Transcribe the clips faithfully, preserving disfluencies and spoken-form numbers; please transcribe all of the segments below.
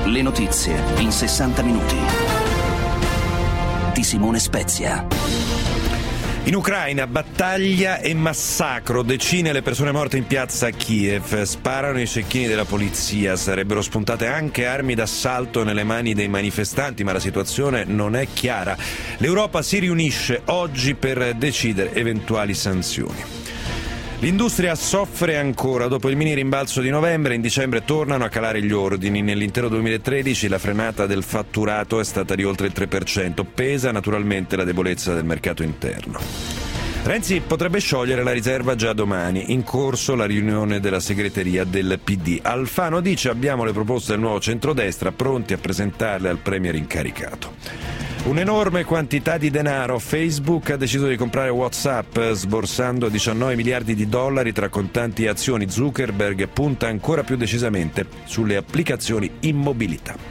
Le notizie in sessanta minuti. Di Simone Spezia. In Ucraina, battaglia e massacro. Decine le persone morte in piazza a Kiev. Sparano i cecchini della polizia. Sarebbero spuntate anche armi d'assalto nelle mani dei manifestanti, ma la situazione non è chiara. L'Europa si riunisce oggi per decidere eventuali sanzioni. L'industria soffre ancora. Dopo il mini rimbalzo di novembre, in dicembre tornano a calare gli ordini. Nell'intero duemilatredici la frenata del fatturato è stata di oltre il tre per cento. Pesa naturalmente la debolezza del mercato interno. Renzi potrebbe sciogliere la riserva già domani. In corso la riunione della segreteria del P D. Alfano dice: abbiamo le proposte del nuovo centrodestra, pronti a presentarle al premier incaricato. Un'enorme quantità di denaro. Facebook ha deciso di comprare WhatsApp sborsando diciannove miliardi di dollari tra contanti e azioni. Zuckerberg punta ancora più decisamente sulle applicazioni in mobilità.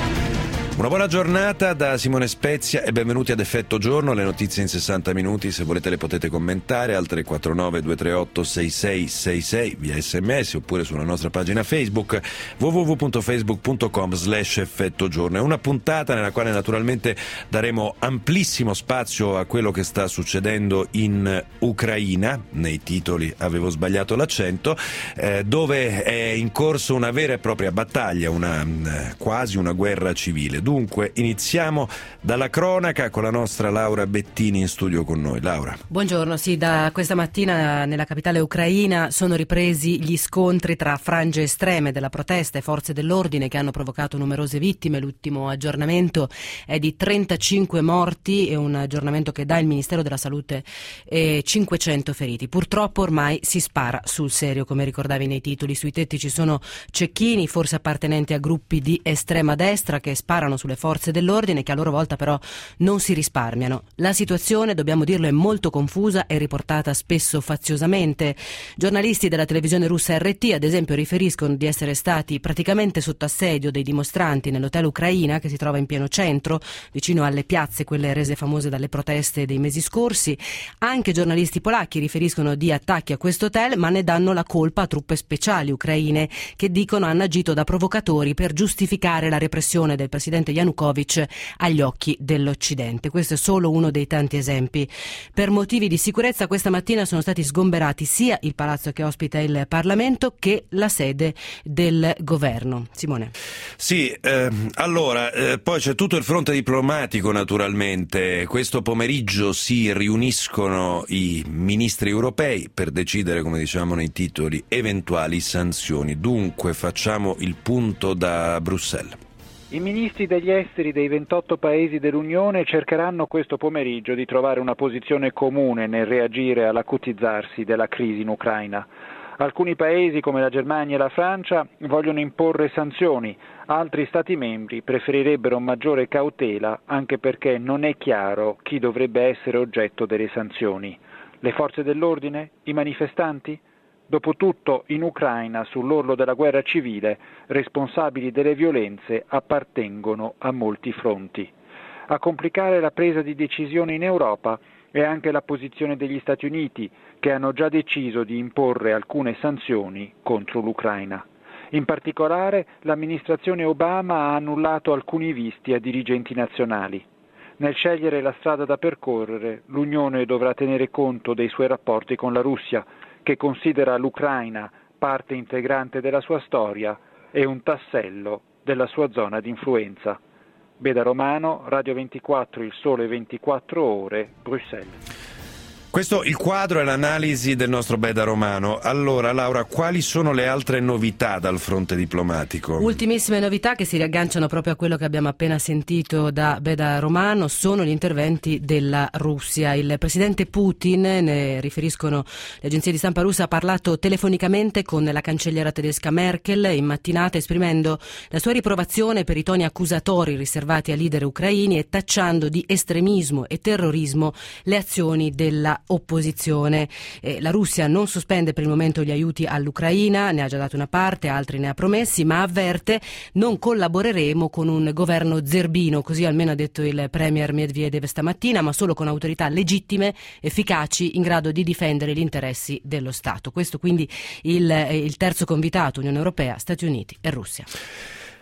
Una buona giornata da Simone Spezia e benvenuti ad Effetto Giorno, le notizie in sessanta minuti. Se volete le potete commentare al tre quattro nove due tre otto sei sei sei sei via sms oppure sulla nostra pagina Facebook w w w punto facebook punto com slash effetto giorno. È una puntata nella quale naturalmente daremo amplissimo spazio a quello che sta succedendo in Ucraina. Nei titoli avevo sbagliato l'accento, eh, dove è in corso una vera e propria battaglia, una eh, quasi una guerra civile. Dunque, iniziamo dalla cronaca con la nostra Laura Bettini in studio con noi. Laura. Buongiorno, sì, da questa mattina nella capitale ucraina sono ripresi gli scontri tra frange estreme della protesta e forze dell'ordine che hanno provocato numerose vittime. L'ultimo aggiornamento è di trentacinque morti e un aggiornamento che dà il Ministero della Salute e cinquecento feriti. Purtroppo ormai si spara sul serio, come ricordavi nei titoli. Sui tetti ci sono cecchini, forse appartenenti a gruppi di estrema destra, che sparano sulle forze dell'ordine, che a loro volta però non si risparmiano. La situazione, dobbiamo dirlo, è molto confusa e riportata spesso faziosamente. Giornalisti della televisione russa R T, ad esempio, riferiscono di essere stati praticamente sotto assedio dei dimostranti nell'hotel Ucraina, che si trova in pieno centro, vicino alle piazze, quelle rese famose dalle proteste dei mesi scorsi. Anche giornalisti polacchi riferiscono di attacchi a questo hotel, ma ne danno la colpa a truppe speciali ucraine che dicono hanno agito da provocatori per giustificare la repressione del presidente Yanukovych agli occhi dell'Occidente. Questo è solo uno dei tanti esempi. Per motivi di sicurezza questa mattina sono stati sgomberati sia il palazzo che ospita il Parlamento che la sede del governo. Simone. Sì, eh, allora, eh, poi c'è tutto il fronte diplomatico naturalmente. Questo pomeriggio si riuniscono i ministri europei per decidere, come diciamo nei titoli, eventuali sanzioni. Dunque facciamo il punto da Bruxelles. I ministri degli esteri dei ventotto paesi dell'Unione cercheranno questo pomeriggio di trovare una posizione comune nel reagire all'acutizzarsi della crisi in Ucraina. Alcuni paesi, come la Germania e la Francia, vogliono imporre sanzioni, altri Stati membri preferirebbero maggiore cautela, anche perché non è chiaro chi dovrebbe essere oggetto delle sanzioni. Le forze dell'ordine? I manifestanti? Dopotutto, in Ucraina, sull'orlo della guerra civile, responsabili delle violenze appartengono a molti fronti. A complicare la presa di decisione in Europa è anche la posizione degli Stati Uniti, che hanno già deciso di imporre alcune sanzioni contro l'Ucraina. In particolare, l'amministrazione Obama ha annullato alcuni visti a dirigenti nazionali. Nel scegliere la strada da percorrere, l'Unione dovrà tenere conto dei suoi rapporti con la Russia, che considera l'Ucraina parte integrante della sua storia e un tassello della sua zona di influenza. Beda Romano, Radio ventiquattro, Il Sole ventiquattro Ore, Bruxelles. Questo il quadro e l'analisi del nostro Beda Romano. Allora, Laura, quali sono le altre novità dal fronte diplomatico? Ultimissime novità che si riagganciano proprio a quello che abbiamo appena sentito da Beda Romano sono gli interventi della Russia. Il presidente Putin, ne riferiscono le agenzie di stampa russe, ha parlato telefonicamente con la cancelliera tedesca Merkel in mattinata, esprimendo la sua riprovazione per i toni accusatori riservati ai leader ucraini e tacciando di estremismo e terrorismo le azioni della opposizione. Eh, la Russia non sospende per il momento gli aiuti all'Ucraina, ne ha già dato una parte, altri ne ha promessi, ma avverte: non collaboreremo con un governo zerbino, così almeno ha detto il premier Medvedev stamattina, ma solo con autorità legittime, efficaci, in grado di difendere gli interessi dello Stato. Questo quindi il, il terzo convitato, Unione Europea, Stati Uniti e Russia.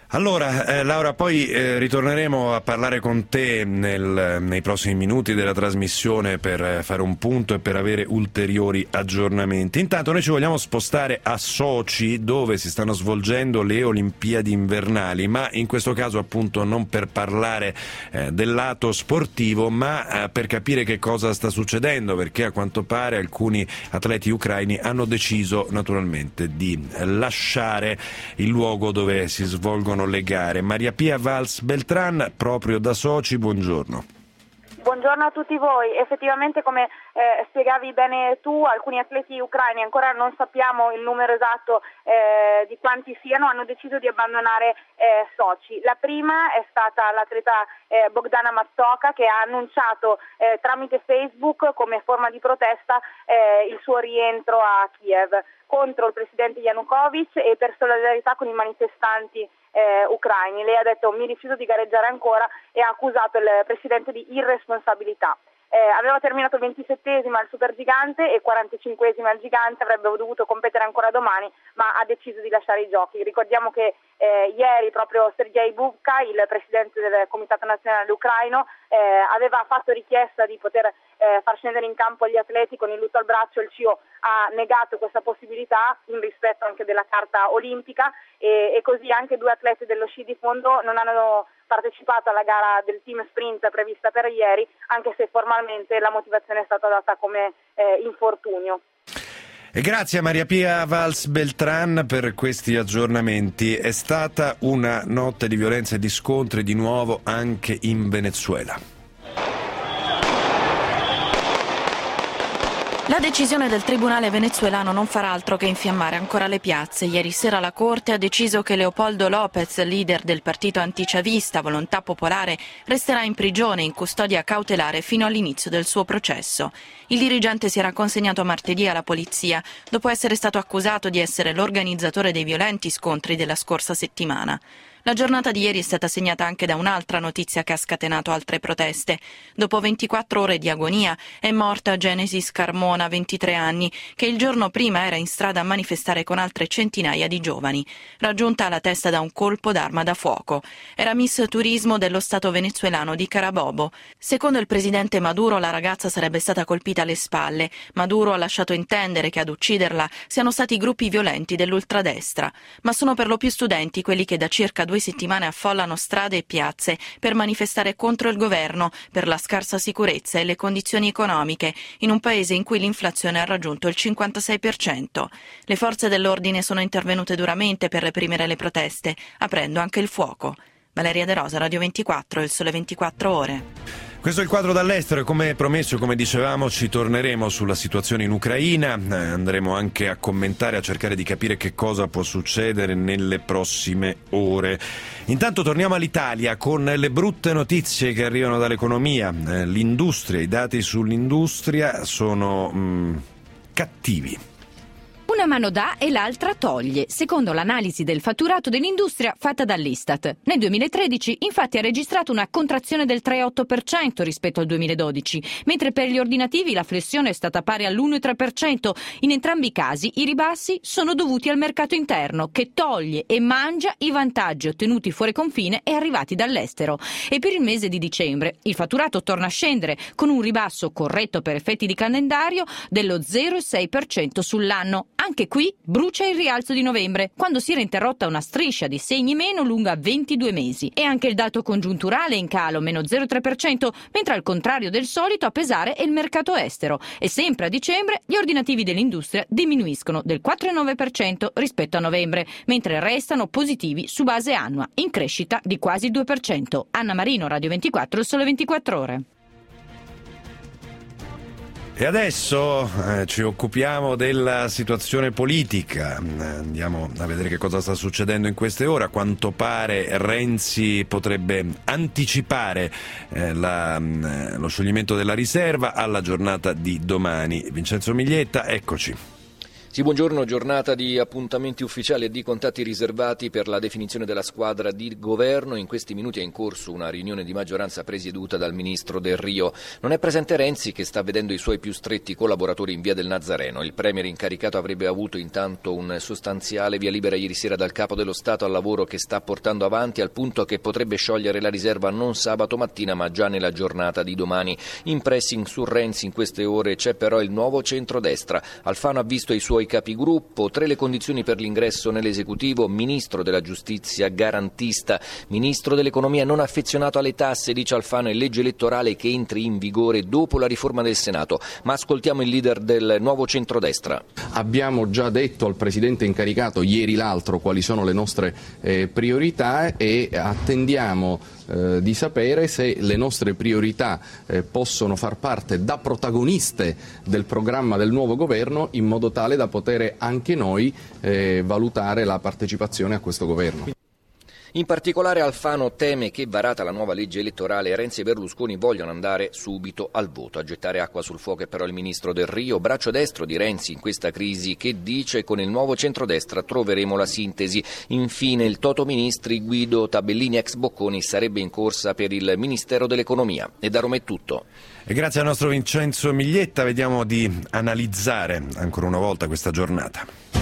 Allora, eh, Laura, poi eh, ritorneremo a parlare con te nel, nei prossimi minuti della trasmissione per eh, fare un punto e per avere ulteriori aggiornamenti. Intanto noi ci vogliamo spostare a Sochi, dove si stanno svolgendo le Olimpiadi invernali, ma in questo caso appunto non per parlare eh, del lato sportivo, ma eh, per capire che cosa sta succedendo, perché a quanto pare alcuni atleti ucraini hanno deciso naturalmente di lasciare il luogo dove si svolgono le gare. Maria Pia Valls Beltran, proprio da Sochi, buongiorno. Buongiorno a tutti voi. Effettivamente, come eh, spiegavi bene tu, alcuni atleti ucraini, ancora non sappiamo il numero esatto eh, di quanti siano, hanno deciso di abbandonare eh, Sochi. La prima è stata l'atleta eh, Bogdana Matsoka, che ha annunciato eh, tramite Facebook, come forma di protesta, eh, il suo rientro a Kiev contro il presidente Yanukovych e per solidarietà con i manifestanti eh, ucraini. Lei ha detto: mi rifiuto di gareggiare ancora, e ha accusato il presidente di irresponsabilità. Eh, aveva terminato ventisettesima al supergigante e quarantacinquesima al gigante, avrebbe dovuto competere ancora domani, ma ha deciso di lasciare i giochi. Ricordiamo che eh, ieri proprio Sergei Bubka, il presidente del Comitato Nazionale Ucraino, eh, aveva fatto richiesta di poter eh, far scendere in campo gli atleti con il lutto al braccio. Il C I O ha negato questa possibilità in rispetto anche della Carta Olimpica, e, e così anche due atleti dello sci di fondo non hanno partecipato alla gara del team sprint prevista per ieri, anche se formalmente la motivazione è stata data come eh, infortunio. E grazie a Maria Pia Valls Beltran per questi aggiornamenti. È stata una notte di violenza e di scontri di nuovo anche in Venezuela. La decisione del tribunale venezuelano non farà altro che infiammare ancora le piazze. Ieri sera la Corte ha deciso che Leopoldo López, leader del partito antichavista Volontà Popolare, resterà in prigione in custodia cautelare fino all'inizio del suo processo. Il dirigente si era consegnato martedì alla polizia dopo essere stato accusato di essere l'organizzatore dei violenti scontri della scorsa settimana. La giornata di ieri è stata segnata anche da un'altra notizia che ha scatenato altre proteste. Dopo ventiquattro ore di agonia è morta Genesis Carmona, ventitré anni, che il giorno prima era in strada a manifestare con altre centinaia di giovani, raggiunta alla testa da un colpo d'arma da fuoco. Era Miss Turismo dello stato venezuelano di Carabobo. Secondo il presidente Maduro, la ragazza sarebbe stata colpita alle spalle. Maduro ha lasciato intendere che ad ucciderla siano stati gruppi violenti dell'ultradestra, ma sono per lo più studenti quelli che da circa due settimane affollano strade e piazze per manifestare contro il governo, per la scarsa sicurezza e le condizioni economiche, in un paese in cui l'inflazione ha raggiunto il cinquantasei per cento. Le forze dell'ordine sono intervenute duramente per reprimere le proteste, aprendo anche il fuoco. Valeria De Rosa, Radio ventiquattro, Il Sole ventiquattro Ore. Questo è il quadro dall'estero e, come promesso, come dicevamo, ci torneremo sulla situazione in Ucraina, eh, andremo anche a commentare, a cercare di capire che cosa può succedere nelle prossime ore. Intanto torniamo all'Italia con le brutte notizie che arrivano dall'economia. Eh, l'industria, i dati sull'industria sono mh, cattivi. Una mano dà e l'altra toglie, secondo l'analisi del fatturato dell'industria fatta dall'Istat. Nel duemilatredici, infatti, ha registrato una contrazione del tre virgola otto per cento rispetto al duemiladodici, mentre per gli ordinativi la flessione è stata pari all'uno virgola tre per cento. In entrambi i casi i ribassi sono dovuti al mercato interno, che toglie e mangia i vantaggi ottenuti fuori confine e arrivati dall'estero. E per il mese di dicembre il fatturato torna a scendere, con un ribasso corretto per effetti di calendario dello zero virgola sei per cento sull'anno. Anche qui brucia il rialzo di novembre, quando si era interrotta una striscia di segni meno lunga ventidue mesi. E anche il dato congiunturale è in calo, meno zero virgola tre per cento, mentre al contrario del solito a pesare è il mercato estero. E sempre a dicembre gli ordinativi dell'industria diminuiscono del quattro virgola nove per cento rispetto a novembre, mentre restano positivi su base annua, in crescita di quasi il due per cento. Anna Marino, Radio ventiquattro, Il Sole ventiquattro Ore. E adesso eh, ci occupiamo della situazione politica. Andiamo a vedere che cosa sta succedendo in queste ore. A quanto pare Renzi potrebbe anticipare eh, la, lo scioglimento della riserva alla giornata di domani. Vincenzo Miglietta, eccoci. Sì, buongiorno, giornata di appuntamenti ufficiali e di contatti riservati per la definizione della squadra di governo. In questi minuti è in corso una riunione di maggioranza presieduta dal ministro Del Rio. Non è presente Renzi, che sta vedendo i suoi più stretti collaboratori in via del Nazareno. Il premier incaricato avrebbe avuto intanto un sostanziale via libera ieri sera dal capo dello Stato al lavoro che sta portando avanti, al punto che potrebbe sciogliere la riserva non sabato mattina ma già nella giornata di domani. In pressing su Renzi in queste ore c'è però il nuovo centrodestra. Alfano ha visto i suoi capigruppo, tre le condizioni per l'ingresso nell'esecutivo: ministro della giustizia garantista, ministro dell'economia non affezionato alle tasse, dice Alfano, e legge elettorale che entri in vigore dopo la riforma del Senato. Ma ascoltiamo il leader del nuovo centrodestra. Abbiamo già detto al presidente incaricato ieri l'altro quali sono le nostre eh, priorità e attendiamo eh, di sapere se le nostre priorità eh, possono far parte da protagoniste del programma del nuovo governo, in modo tale da poter anche noi eh, valutare la partecipazione a questo governo. In particolare Alfano teme che, varata la nuova legge elettorale, Renzi e Berlusconi vogliono andare subito al voto. A gettare acqua sul fuoco è però il ministro Del Rio, braccio destro di Renzi in questa crisi, che dice: con il nuovo centrodestra troveremo la sintesi. Infine il toto ministri Guido Tabellini ex Bocconi sarebbe in corsa per il Ministero dell'Economia. E da Roma è tutto. E grazie al nostro Vincenzo Miglietta vediamo di analizzare ancora una volta questa giornata.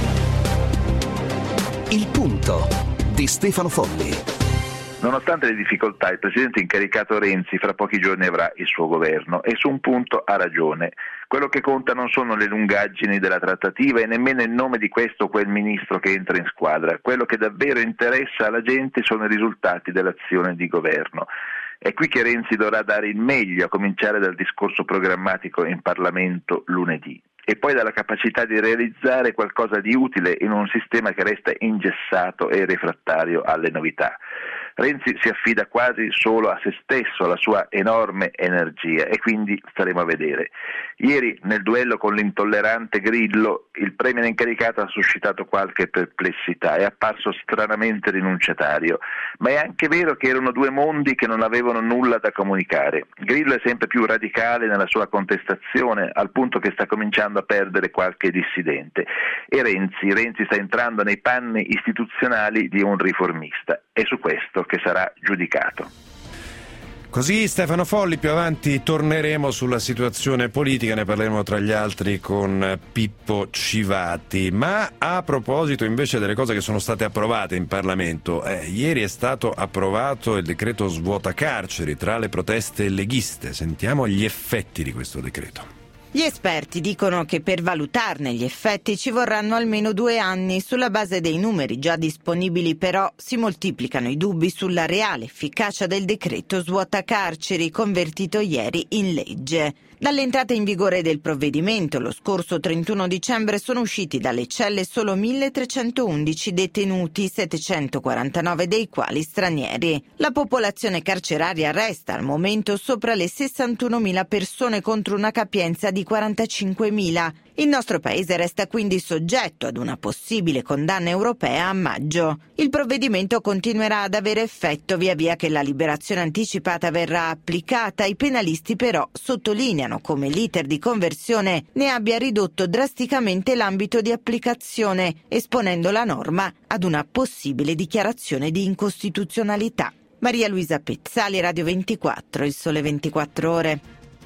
Il punto di Stefano Folli. Nonostante le difficoltà, il presidente incaricato Renzi fra pochi giorni avrà il suo governo e su un punto ha ragione. Quello che conta non sono le lungaggini della trattativa e nemmeno il nome di questo o quel ministro che entra in squadra. Quello che davvero interessa alla gente sono i risultati dell'azione di governo. È qui che Renzi dovrà dare il meglio, a cominciare dal discorso programmatico in Parlamento lunedì, e poi dalla capacità di realizzare qualcosa di utile in un sistema che resta ingessato e refrattario alle novità. Renzi si affida quasi solo a se stesso, alla sua enorme energia, e quindi staremo a vedere. Ieri, nel duello con l'intollerante Grillo, il premier incaricato ha suscitato qualche perplessità, è apparso stranamente rinunciatario, ma è anche vero che erano due mondi che non avevano nulla da comunicare. Grillo è sempre più radicale nella sua contestazione, al punto che sta cominciando a perdere qualche dissidente, e Renzi, Renzi sta entrando nei panni istituzionali di un riformista. È su questo che sarà giudicato. Così Stefano Folli, più avanti torneremo sulla situazione politica, ne parleremo tra gli altri con Pippo Civati. Ma a proposito invece delle cose che sono state approvate in Parlamento, eh, ieri è stato approvato il decreto svuota carceri tra le proteste leghiste. Sentiamo gli effetti di questo decreto. Gli esperti dicono che per valutarne gli effetti ci vorranno almeno due anni. Sulla base dei numeri già disponibili, però, si moltiplicano i dubbi sulla reale efficacia del decreto svuota carceri convertito ieri in legge. Dall'entrata in vigore del provvedimento, lo scorso trentuno dicembre, sono usciti dalle celle solo milletrecentoundici detenuti, settecentoquarantanove dei quali stranieri. La popolazione carceraria resta al momento sopra le sessantunomila persone contro una capienza di quarantacinquemila. Il nostro paese resta quindi soggetto ad una possibile condanna europea a maggio. Il provvedimento continuerà ad avere effetto via via che la liberazione anticipata verrà applicata. I penalisti però sottolineano come l'iter di conversione ne abbia ridotto drasticamente l'ambito di applicazione, esponendo la norma ad una possibile dichiarazione di incostituzionalità. Maria Luisa Pezzali, Radio ventiquattro, Il Sole ventiquattro Ore.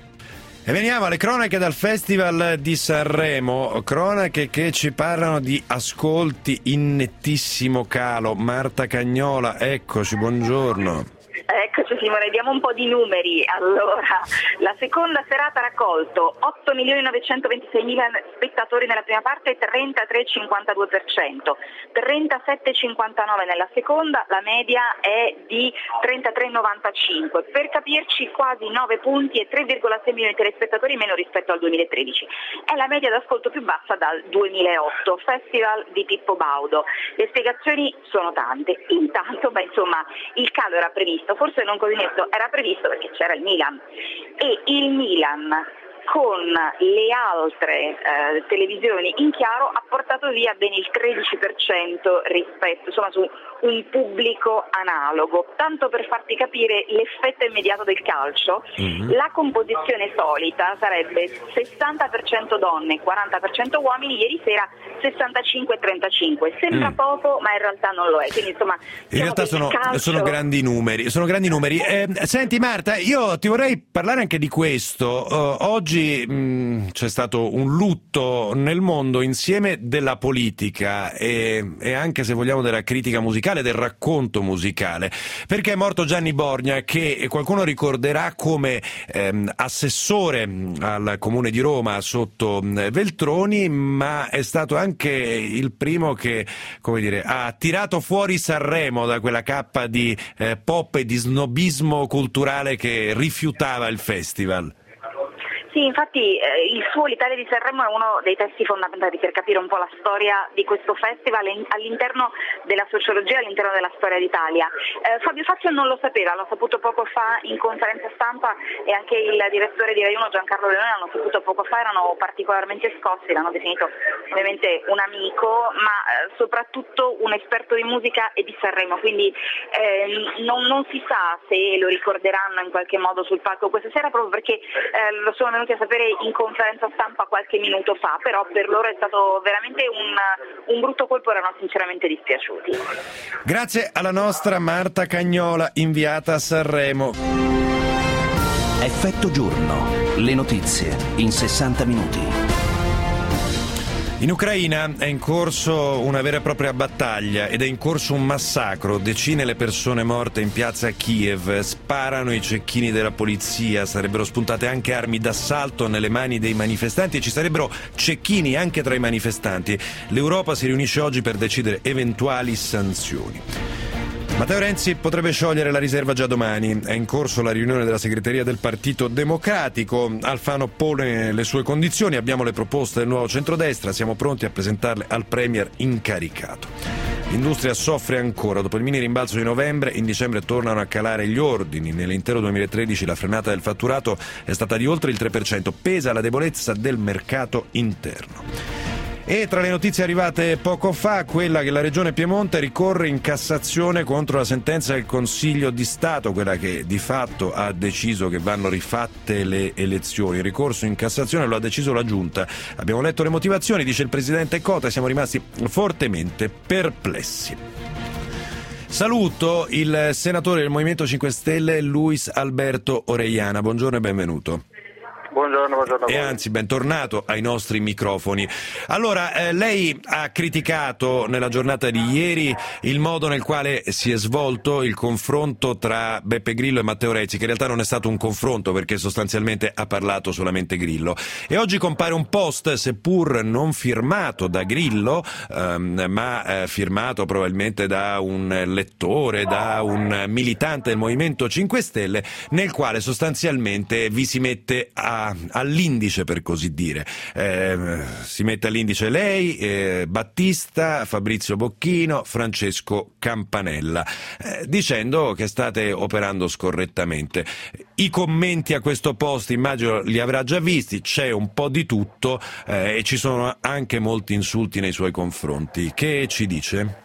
E veniamo alle cronache dal Festival di Sanremo, cronache che ci parlano di ascolti in nettissimo calo. Marta Cagnola, eccoci, buongiorno. Eccoci Simone, diamo un po' di numeri. Allora, la seconda serata ha raccolto otto milioni novecentoventiseimila spettatori nella prima parte e trentatré virgola cinquantadue per cento, trentasette virgola cinquantanove nella seconda, la media è di trentatré virgola novantacinque. Per capirci, quasi nove punti e tre virgola sei milioni di telespettatori meno rispetto al duemilatredici. È la media d'ascolto più bassa dal duemilaotto, Festival di Pippo Baudo. Le spiegazioni sono tante. Intanto, beh, insomma, il calo era previsto, forse non così netto, era previsto perché c'era il Milan, e il Milan con le altre eh, televisioni in chiaro ha portato via ben il tredici per cento rispetto, insomma, su un pubblico analogo. Tanto per farti capire l'effetto immediato del calcio, mm-hmm. la composizione solita sarebbe sessanta per cento donne, quaranta per cento uomini, ieri sera sessantacinque trentacinque. Sembra mm. poco, ma in realtà non lo è. Quindi, insomma, in realtà sono, calcio... sono grandi numeri, sono grandi numeri. Eh, senti Marta, io ti vorrei parlare anche di questo. Uh, oggi mh, c'è stato un lutto nel mondo insieme della politica e, e anche, se vogliamo, della critica musicale, del racconto musicale, perché è morto Gianni Borgna, che qualcuno ricorderà come ehm, assessore al Comune di Roma sotto Veltroni, ma è stato anche il primo che, come dire, ha tirato fuori Sanremo da quella cappa di eh, pop e di snobismo culturale che rifiutava il festival. Sì, infatti eh, il suo L'Italia di Sanremo è uno dei testi fondamentali per capire un po' la storia di questo festival all'interno della sociologia, all'interno della storia d'Italia. Eh, Fabio Fazio non lo sapeva, l'ho saputo poco fa in conferenza stampa, e anche il direttore di Rai uno Giancarlo Leone l'hanno saputo poco fa, erano particolarmente scossi, l'hanno definito ovviamente un amico, ma eh, soprattutto un esperto di musica e di Sanremo, quindi eh, non, non si sa se lo ricorderanno in qualche modo sul palco questa sera, proprio perché eh, lo sono venuti a sapere in conferenza stampa qualche minuto fa, però per loro è stato veramente un, un brutto colpo, erano sinceramente dispiaciuti. Grazie alla nostra Marta Cagnola, inviata a Sanremo. Effetto giorno, le notizie in sessanta minuti. In Ucraina è in corso una vera e propria battaglia ed è in corso un massacro. Decine le persone morte in piazza Kiev, sparano i cecchini della polizia, sarebbero spuntate anche armi d'assalto nelle mani dei manifestanti e ci sarebbero cecchini anche tra i manifestanti. L'Europa si riunisce oggi per decidere eventuali sanzioni. Matteo Renzi potrebbe sciogliere la riserva già domani. È in corso la riunione della segreteria del Partito Democratico. Alfano pone le sue condizioni, abbiamo le proposte del nuovo centrodestra, siamo pronti a presentarle al Premier incaricato. L'industria soffre ancora. Dopo il mini rimbalzo di novembre, in dicembre tornano a calare gli ordini. Nell'intero duemilatredici la frenata del fatturato è stata di oltre il tre per cento. Pesa la debolezza del mercato interno. E tra le notizie arrivate poco fa, quella che la Regione Piemonte ricorre in Cassazione contro la sentenza del Consiglio di Stato, quella che di fatto ha deciso che vanno rifatte le elezioni. Il ricorso in Cassazione lo ha deciso la Giunta. Abbiamo letto le motivazioni, dice il Presidente Cota, e siamo rimasti fortemente perplessi. Saluto il senatore del Movimento cinque Stelle, Luis Alberto Orellana. Buongiorno e benvenuto. Buongiorno, buongiorno. E anzi, bentornato ai nostri microfoni. Allora, eh, lei ha criticato nella giornata di ieri il modo nel quale si è svolto il confronto tra Beppe Grillo e Matteo Renzi, che in realtà non è stato un confronto perché sostanzialmente ha parlato solamente Grillo. E oggi compare un post, seppur non firmato da Grillo, ehm, ma eh, firmato probabilmente da un lettore, da un militante del Movimento cinque Stelle, nel quale sostanzialmente vi si mette a all'indice, per così dire. Eh, si mette all'indice lei, eh, Battista, Fabrizio Bocchino, Francesco Campanella, eh, dicendo che state operando scorrettamente. I commenti a questo post immagino li avrà già visti, c'è un po' di tutto eh, e ci sono anche molti insulti nei suoi confronti. Che ci dice?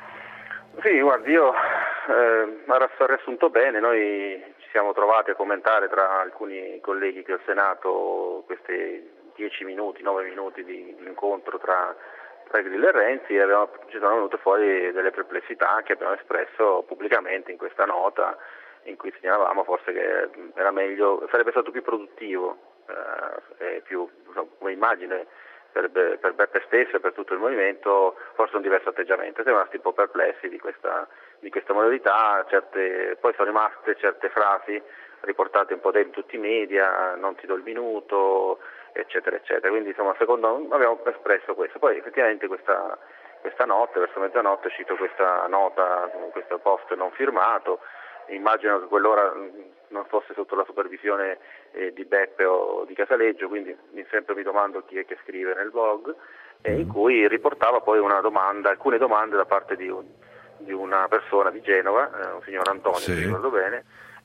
Sì, guardi, io eh, ho riassunto bene, noi ci siamo trovati a commentare tra alcuni colleghi qui al Senato questi dieci minuti, nove minuti di, di incontro tra, tra Grillo e Renzi, e abbiamo, ci sono venute fuori delle perplessità che abbiamo espresso pubblicamente in questa nota, in cui segnalavamo forse che era meglio, sarebbe stato più produttivo eh, e più, insomma, come immagine per, per Beppe stesso e per tutto il movimento, forse un diverso atteggiamento. Siamo rimasti un po' perplessi di questa, di questa modalità, certe, poi sono rimaste certe frasi riportate un po' dentro tutti i media, non ti do il minuto, eccetera, eccetera. Quindi insomma, secondo abbiamo espresso questo. Poi effettivamente questa, questa notte, verso mezzanotte, è uscito questa nota, questo post non firmato. Immagino che quell'ora non fosse sotto la supervisione eh, di Beppe o di Casaleggio, quindi mi, sempre mi domando chi è che scrive nel blog, eh, in cui riportava poi una domanda, alcune domande da parte di, un, di una persona di Genova, eh, un signor Antonio, sì, se ricordo bene,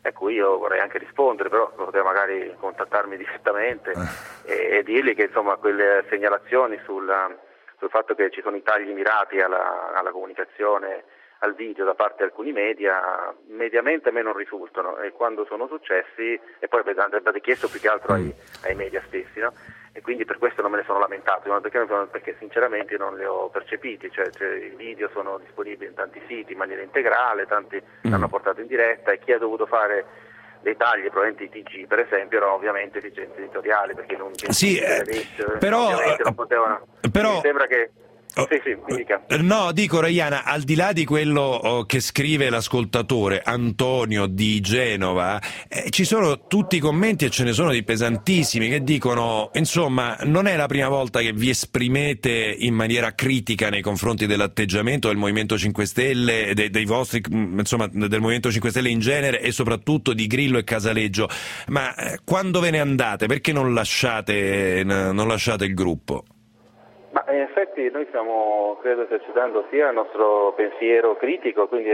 a cui io vorrei anche rispondere, però poteva magari contattarmi direttamente e, e dirgli che insomma quelle segnalazioni sulla, sul fatto che ci sono i tagli mirati alla, alla comunicazione, al video da parte di alcuni media, mediamente a me non risultano, e quando sono successi, e poi andrebbe chiesto più che altro ai, ai media stessi, no? E quindi per questo non me ne sono lamentato, perché, perché sinceramente non li ho percepiti, cioè, cioè i video sono disponibili in tanti siti in maniera integrale, tanti mm. l'hanno portato in diretta, e chi ha dovuto fare dei tagli, probabilmente i T G per esempio, erano ovviamente esigenze editoriali, perché non, sì, eh, rete, però, non potevano, però... mi sembra che Oh, sì, sì, mi dica. No, dico Reiana, al di là di quello oh, che scrive l'ascoltatore Antonio di Genova, eh, ci sono tutti i commenti, e ce ne sono di pesantissimi, che dicono, insomma, non è la prima volta che vi esprimete in maniera critica nei confronti dell'atteggiamento del Movimento cinque Stelle, dei, dei vostri, insomma, del Movimento cinque Stelle in genere, e soprattutto di Grillo e Casaleggio, ma eh, quando ve ne andate? Perché non lasciate, non lasciate il gruppo? Ma in effetti noi stiamo, credo, esercitando sia il nostro pensiero critico, quindi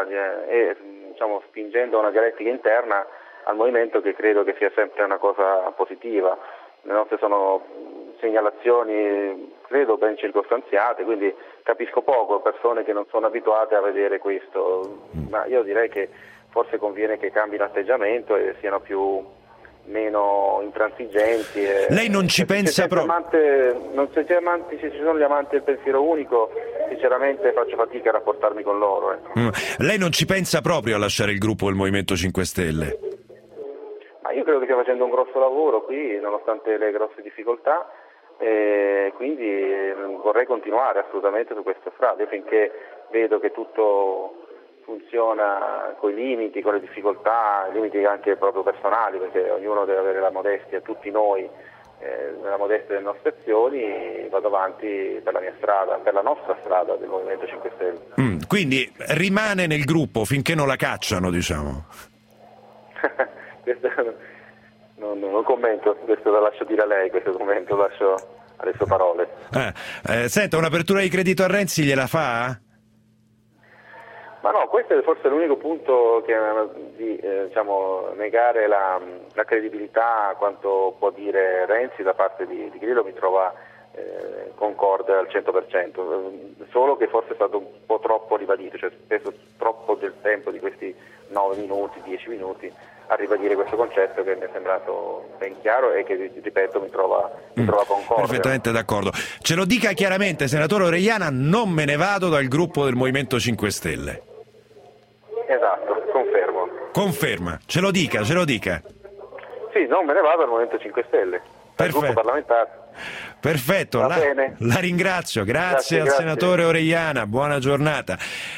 e, diciamo, spingendo una dialettica interna al movimento, che credo che sia sempre una cosa positiva. Le nostre sono segnalazioni, credo, ben circostanziate, quindi capisco poco persone che non sono abituate a vedere questo, ma io direi che forse conviene che cambino atteggiamento e siano più... meno intransigenti. E, lei non ci pensa proprio? Non se c'è amanti, se ci sono gli amanti del pensiero unico, sinceramente faccio fatica a rapportarmi con loro. Ecco. Mm. Lei non ci pensa proprio a lasciare il gruppo del Movimento cinque Stelle? Ma io credo che stia facendo un grosso lavoro qui, nonostante le grosse difficoltà, e quindi vorrei continuare assolutamente su questa strada, finché vedo che tutto funziona con i limiti, con le difficoltà, i limiti anche proprio personali, perché ognuno deve avere la modestia, tutti noi, eh, nella modestia delle nostre azioni, vado avanti per la mia strada, per la nostra strada del Movimento cinque Stelle. Mm, quindi rimane nel gruppo finché non la cacciano, diciamo. questo, non, non commento, questo lo lascio dire a lei, questo commento lo lascio alle sue parole. Eh, eh, senta, un'apertura di credito a Renzi gliela fa? Ma no, questo è forse l'unico punto che, di eh, diciamo, negare la, la credibilità a quanto può dire Renzi da parte di, di Grillo mi trova eh, concorde al cento per cento, solo che forse è stato un po' troppo ribadito, cioè speso troppo del tempo di questi nove minuti, dieci minuti a ribadire questo concetto, che mi è sembrato ben chiaro e che, ripeto, mi trova, mi trova concorde. Perfettamente d'accordo. Ce lo dica chiaramente, senatore Orellana, non me ne vado dal gruppo del Movimento cinque Stelle. Esatto, confermo. Conferma, ce lo dica, ce lo dica. Sì, non me ne vado al Movimento cinque Stelle, al gruppo parlamentare. Perfetto, la, la ringrazio, grazie, grazie al grazie. senatore Orellana, buona giornata.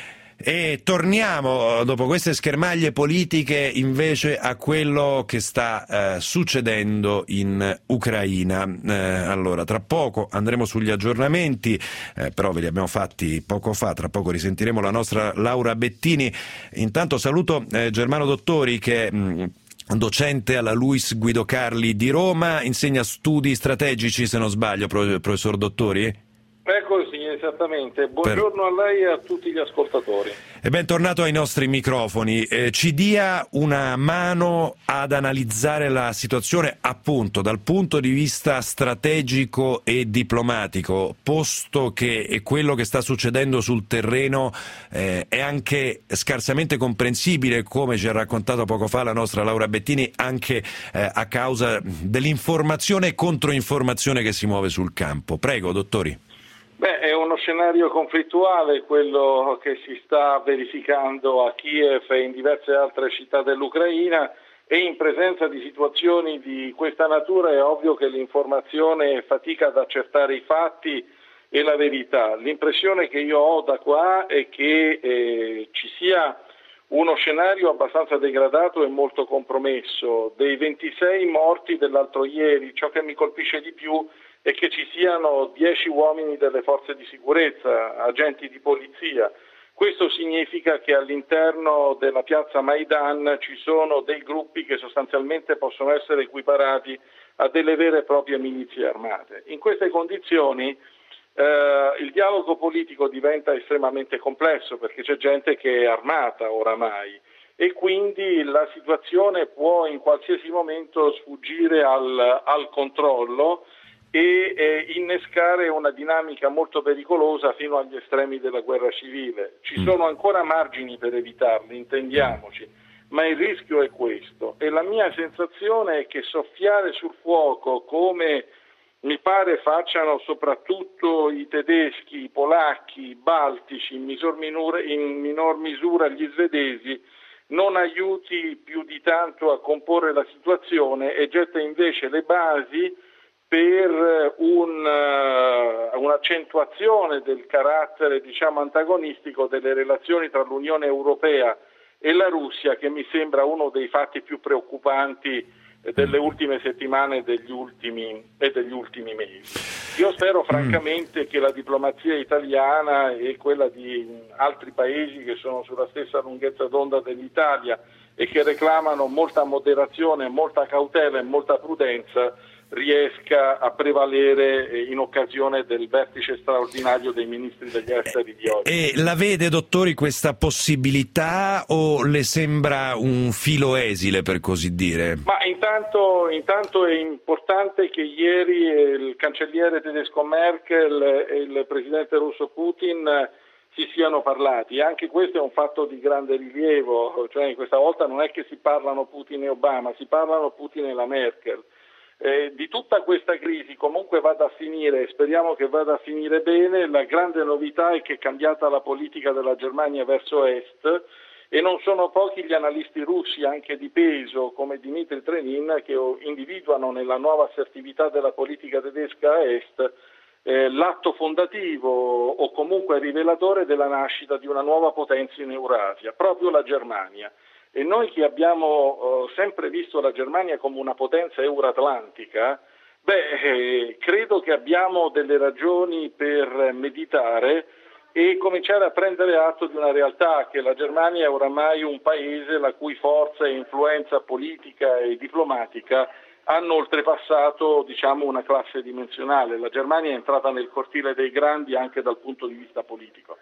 E torniamo, dopo queste schermaglie politiche, invece a quello che sta eh, succedendo in Ucraina. Eh, allora, tra poco andremo sugli aggiornamenti, eh, però ve li abbiamo fatti poco fa, tra poco risentiremo la nostra Laura Bettini. Intanto saluto eh, Germano Dottori, che è mh, docente alla Luis Guido Carli di Roma, insegna studi strategici, se non sbaglio, professor Dottori? Ecco, sì, esattamente. Buongiorno per... a lei e a tutti gli ascoltatori. E bentornato ai nostri microfoni. Eh, ci dia una mano ad analizzare la situazione, appunto, dal punto di vista strategico e diplomatico, posto che quello che sta succedendo sul terreno eh, è anche scarsamente comprensibile, come ci ha raccontato poco fa la nostra Laura Bettini, anche eh, a causa dell'informazione e controinformazione che si muove sul campo. Prego, dottori. Beh, è uno scenario conflittuale quello che si sta verificando a Kiev e in diverse altre città dell'Ucraina, e in presenza di situazioni di questa natura è ovvio che l'informazione fatica ad accertare i fatti e la verità. L'impressione che io ho da qua è che eh, ci sia uno scenario abbastanza degradato e molto compromesso. Dei ventisei morti dell'altro ieri, ciò che mi colpisce di più è che ci siano dieci uomini delle forze di sicurezza, agenti di polizia. Questo significa che all'interno della piazza Maidan ci sono dei gruppi che sostanzialmente possono essere equiparati a delle vere e proprie milizie armate. In queste condizioni eh, il dialogo politico diventa estremamente complesso, perché c'è gente che è armata oramai e quindi la situazione può in qualsiasi momento sfuggire al, al controllo e eh, innescare una dinamica molto pericolosa fino agli estremi della guerra civile. Ci sono ancora margini per evitarli, intendiamoci, ma il rischio è questo, e la mia sensazione è che soffiare sul fuoco, come mi pare facciano soprattutto i tedeschi, i polacchi, i baltici, in minor, minore, in minor misura gli svedesi, non aiuti più di tanto a comporre la situazione e getta invece le basi per un, uh, un'accentuazione del carattere, diciamo, antagonistico delle relazioni tra l'Unione Europea e la Russia, che mi sembra uno dei fatti più preoccupanti delle ultime settimane e degli ultimi, e degli ultimi mesi. Io spero francamente che la diplomazia italiana e quella di altri paesi che sono sulla stessa lunghezza d'onda dell'Italia e che reclamano molta moderazione, molta cautela e molta prudenza riesca a prevalere in occasione del vertice straordinario dei ministri degli esteri di oggi. E la vede, dottori, questa possibilità o le sembra un filo esile, per così dire? Ma intanto, intanto è importante che ieri il cancelliere tedesco Merkel e il presidente russo Putin si siano parlati. Anche questo è un fatto di grande rilievo, cioè questa volta non è che si parlano Putin e Obama, si parlano Putin e la Merkel. Eh, di tutta questa crisi comunque vada a finire, speriamo che vada a finire bene. La grande novità è che è cambiata la politica della Germania verso est e non sono pochi gli analisti russi, anche di peso, come Dmitry Trenin, che individuano nella nuova assertività della politica tedesca a est eh, l'atto fondativo o comunque rivelatore della nascita di una nuova potenza in Eurasia, proprio la Germania. E noi che abbiamo eh, sempre visto la Germania come una potenza euroatlantica, beh, eh, credo che abbiamo delle ragioni per meditare e cominciare a prendere atto di una realtà, che la Germania è oramai un paese la cui forza e influenza politica e diplomatica hanno oltrepassato, diciamo, una classe dimensionale. La Germania è entrata nel cortile dei grandi anche dal punto di vista politico.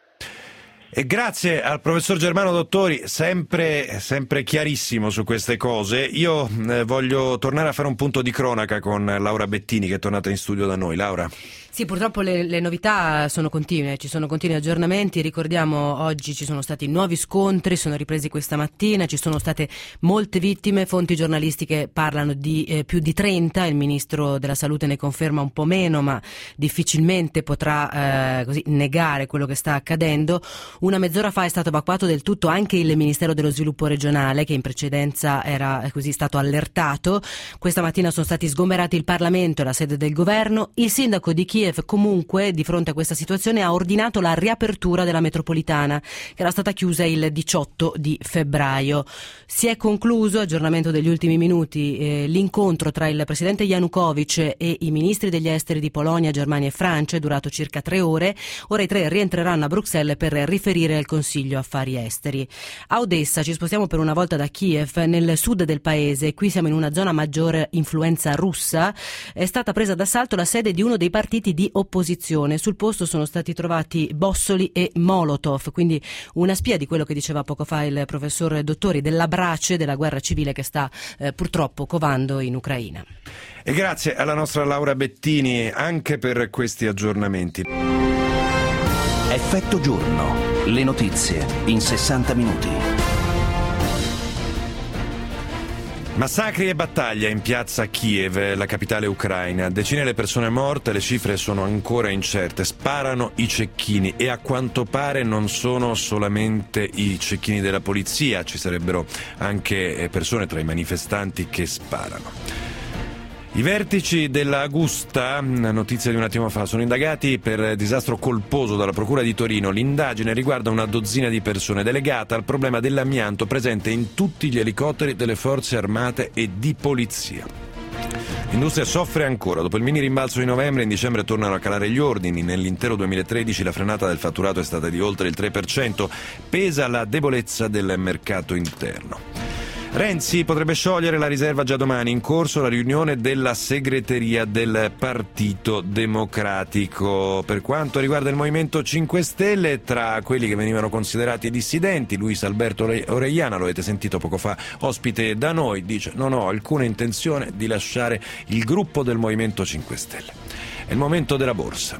E grazie al professor Germano Dottori, sempre, sempre chiarissimo su queste cose. Io eh, voglio tornare a fare un punto di cronaca con Laura Bettini, che è tornata in studio da noi. Laura. Sì, purtroppo le, le novità sono continue, ci sono continui aggiornamenti. Ricordiamo, oggi ci sono stati nuovi scontri, sono ripresi questa mattina, ci sono state molte vittime, fonti giornalistiche parlano di eh, più di trenta, il ministro della salute ne conferma un po' meno, ma difficilmente potrà eh, così negare quello che sta accadendo. Una mezz'ora fa è stato evacuato del tutto anche il Ministero dello Sviluppo Regionale, che in precedenza era così stato allertato. Questa mattina sono stati sgomberati il Parlamento e la sede del governo. Il sindaco di Kiev comunque, di fronte a questa situazione, ha ordinato la riapertura della metropolitana, che era stata chiusa il diciotto di febbraio. Si è concluso, aggiornamento degli ultimi minuti, eh, l'incontro tra il presidente Yanukovych e i ministri degli esteri di Polonia, Germania e Francia, è durato circa tre ore. Ora i tre rientreranno a Bruxelles per riferire al Consiglio Affari Esteri. A Odessa ci spostiamo per una volta da Kiev, nel sud del paese. Qui siamo in una zona a maggiore influenza russa. È stata presa d'assalto la sede di uno dei partiti di opposizione. Sul posto sono stati trovati bossoli e molotov, quindi una spia di quello che diceva poco fa il professor Dottori, della brace della guerra civile che sta eh, purtroppo covando in Ucraina. E grazie alla nostra Laura Bettini anche per questi aggiornamenti. Effetto giorno, le notizie in sessanta minuti. Massacri e battaglia in piazza Kiev, la capitale ucraina. Decine le persone morte, le cifre sono ancora incerte. Sparano i cecchini e a quanto pare non sono solamente i cecchini della polizia, ci sarebbero anche persone tra i manifestanti che sparano. I vertici della Agusta, notizia di un attimo fa, sono indagati per disastro colposo dalla Procura di Torino. L'indagine riguarda una dozzina di persone, delegata al problema dell'amianto presente in tutti gli elicotteri delle forze armate e di polizia. L'industria soffre ancora. Dopo il mini rimbalzo di novembre, in dicembre tornano a calare gli ordini. Nell'intero duemilatredici la frenata del fatturato è stata di oltre il tre per cento. Pesa la debolezza del mercato interno. Renzi potrebbe sciogliere la riserva già domani, in corso la riunione della segreteria del Partito Democratico. Per quanto riguarda il Movimento cinque Stelle, tra quelli che venivano considerati dissidenti, Luis Alberto Orellana, lo avete sentito poco fa, ospite da noi, dice: non ho alcuna intenzione di lasciare il gruppo del Movimento cinque Stelle. È il momento della borsa.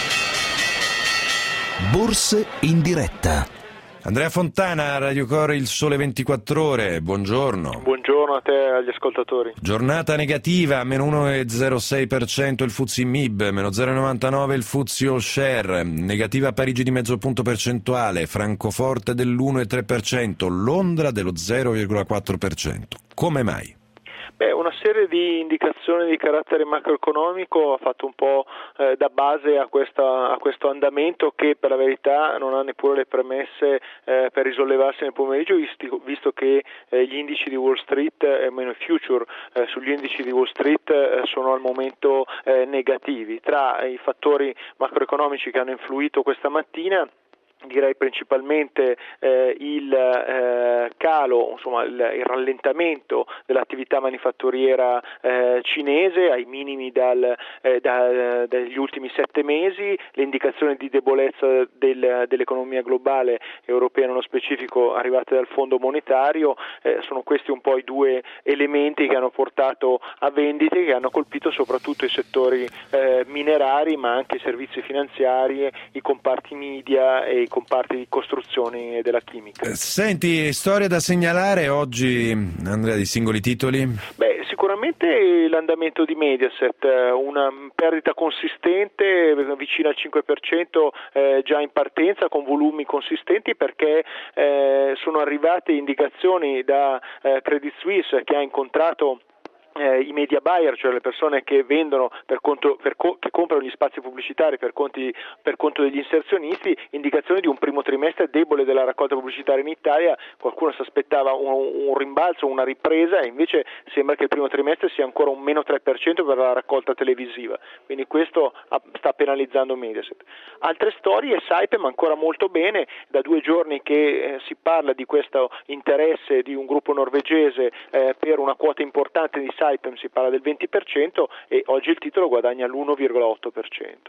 Borse in diretta. Andrea Fontana, Radio Core, Il Sole ventiquattro Ore, buongiorno. Buongiorno a te e agli ascoltatori. Giornata negativa, meno uno virgola zero sei per cento il F T S E M I B, meno zero virgola novantanove il F T S E All Share, negativa a Parigi di mezzo punto percentuale, Francoforte dell'uno virgola tre per cento, Londra dello zero virgola quattro per cento. Come mai? Beh, una serie di indicazioni di carattere macroeconomico ha fatto un po' eh, da base a, questa, a questo andamento che per la verità non ha neppure le premesse eh, per risollevarsi nel pomeriggio, visto, visto che eh, gli indici di Wall Street, eh, meno i future eh, sugli indici di Wall Street eh, sono al momento eh, negativi. Tra i fattori macroeconomici che hanno influito questa mattina, direi principalmente eh, il eh, calo, insomma il, il rallentamento dell'attività manifatturiera eh, cinese ai minimi dal, eh, da, dagli ultimi sette mesi, le indicazioni di debolezza del, dell'economia globale europea nello specifico arrivate dal Fondo Monetario, eh, sono questi un po' i due elementi che hanno portato a vendite che hanno colpito soprattutto i settori eh, minerari, ma anche i servizi finanziari, i comparti media e comparti di costruzioni e della chimica. Senti, storia da segnalare oggi, Andrea, di singoli titoli? Beh, sicuramente l'andamento di Mediaset, una perdita consistente, vicina al cinque per cento eh, già in partenza, con volumi consistenti perché eh, sono arrivate indicazioni da eh, Credit Suisse, che ha incontrato Eh, i media buyer, cioè le persone che vendono per conto, per co- che comprano gli spazi pubblicitari per, conti, per conto degli inserzionisti, indicazioni di un primo trimestre debole della raccolta pubblicitaria in Italia. Qualcuno si aspettava un, un rimbalzo, una ripresa, e invece sembra che il primo trimestre sia ancora un meno tre per cento per la raccolta televisiva, quindi questo sta penalizzando Mediaset. Altre storie, Saipem ancora molto bene, da due giorni che eh, si parla di questo interesse di un gruppo norvegese eh, per una quota importante di Saipem, si parla del venti per cento, e oggi il titolo guadagna l'uno virgola otto per cento.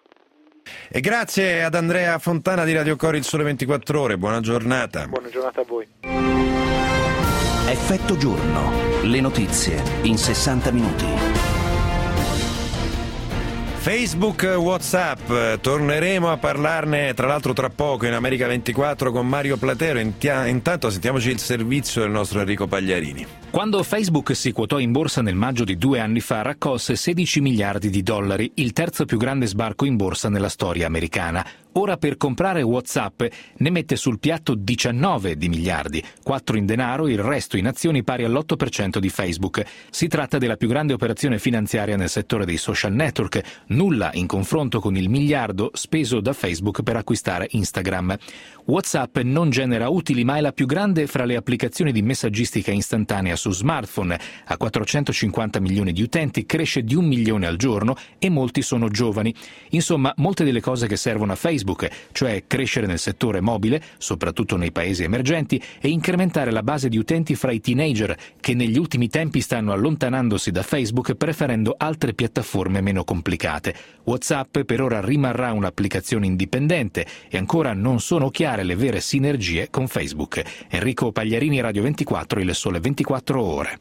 E grazie ad Andrea Fontana di Radio Core, Il Sole ventiquattro Ore, buona giornata. Buona giornata a voi. Effetto giorno, le notizie in sessanta minuti. Facebook, WhatsApp, torneremo a parlarne tra l'altro tra poco in America ventiquattro con Mario Platero. Intanto sentiamoci il servizio del nostro Enrico Pagliarini. Quando Facebook si quotò in borsa nel maggio di due anni fa, raccolse sedici miliardi di dollari, il terzo più grande sbarco in borsa nella storia americana. Ora per comprare WhatsApp ne mette sul piatto diciannove di miliardi, quattro in denaro, il resto in azioni pari all'otto per cento di Facebook. Si tratta della più grande operazione finanziaria nel settore dei social network, nulla in confronto con il miliardo speso da Facebook per acquistare Instagram. WhatsApp non genera utili, ma è la più grande fra le applicazioni di messaggistica istantanea su smartphone. Ha quattrocentocinquanta milioni di utenti, cresce di un milione al giorno e molti sono giovani. Insomma, molte delle cose che servono a Facebook, cioè crescere nel settore mobile, soprattutto nei paesi emergenti, e incrementare la base di utenti fra i teenager, che negli ultimi tempi stanno allontanandosi da Facebook preferendo altre piattaforme meno complicate. WhatsApp per ora rimarrà un'applicazione indipendente e ancora non sono chiare le vere sinergie con Facebook. Enrico Pagliarini, Radio ventiquattro, Il Sole ventiquattro Ore.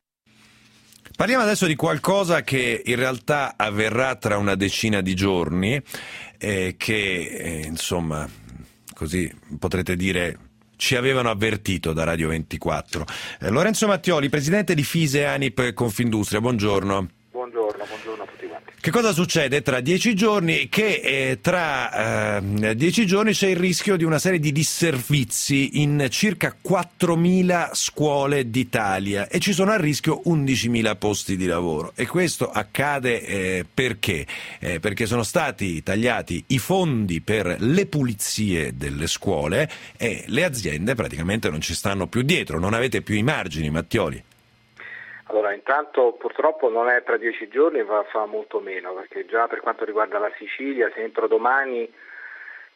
Parliamo adesso di qualcosa che in realtà avverrà tra una decina di giorni, eh, che eh, insomma, così potrete dire, ci avevano avvertito da Radio ventiquattro. Eh, Lorenzo Mattioli, presidente di Fise Anip Confindustria, buongiorno. Buongiorno, buongiorno a tutti quanti. Che cosa succede tra dieci giorni? Che eh, tra eh, dieci giorni c'è il rischio di una serie di disservizi in circa quattromila scuole d'Italia e ci sono a rischio undicimila posti di lavoro. E questo accade eh, perché? Eh, perché sono stati tagliati i fondi per le pulizie delle scuole e le aziende praticamente non ci stanno più dietro. Non avete più i margini, Mattioli. Allora, intanto purtroppo non è tra dieci giorni, ma fa molto meno, perché già per quanto riguarda la Sicilia, se entro domani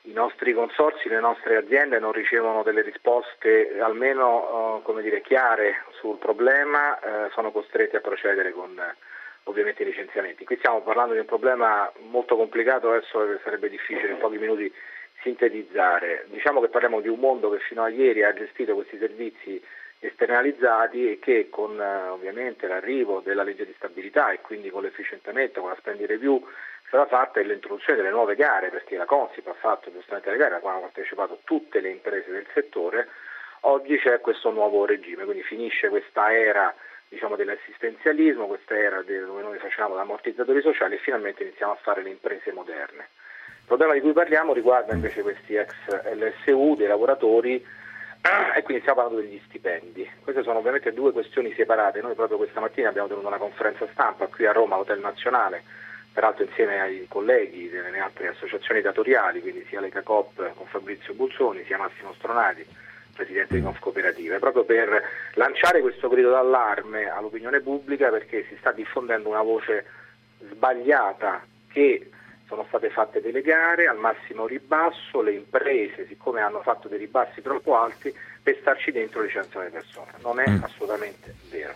i nostri consorzi, le nostre aziende non ricevono delle risposte almeno uh, come dire, chiare sul problema, uh, sono costretti a procedere con uh, ovviamente i licenziamenti. Qui stiamo parlando di un problema molto complicato, adesso sarebbe difficile in pochi minuti sintetizzare. Diciamo che parliamo di un mondo che fino a ieri ha gestito questi servizi esternalizzati e che con uh, ovviamente l'arrivo della legge di stabilità e quindi con l'efficientamento, con la spending review, sarà fatta l'introduzione delle nuove gare, perché la Consip ha fatto giustamente le gare a cui hanno partecipato tutte le imprese del settore. Oggi c'è questo nuovo regime, quindi finisce questa era, diciamo, dell'assistenzialismo, questa era dove noi facciamo ammortizzatori sociali e finalmente iniziamo a fare le imprese moderne. Il problema di cui parliamo riguarda invece questi ex L S U, dei lavoratori, e quindi stiamo parlando degli stipendi. Queste sono ovviamente due questioni separate. Noi proprio questa mattina abbiamo tenuto una conferenza stampa qui a Roma, Hotel Nazionale, peraltro insieme ai colleghi delle altre associazioni datoriali, quindi sia l'Ecacop con Fabrizio Buzzoni, sia Massimo Stronati, presidente di Confcooperative, proprio per lanciare questo grido d'allarme all'opinione pubblica, perché si sta diffondendo una voce sbagliata che sono state fatte delle gare al massimo ribasso, le imprese siccome hanno fatto dei ribassi troppo alti per starci dentro licenziano le persone. Non è mm. assolutamente vero.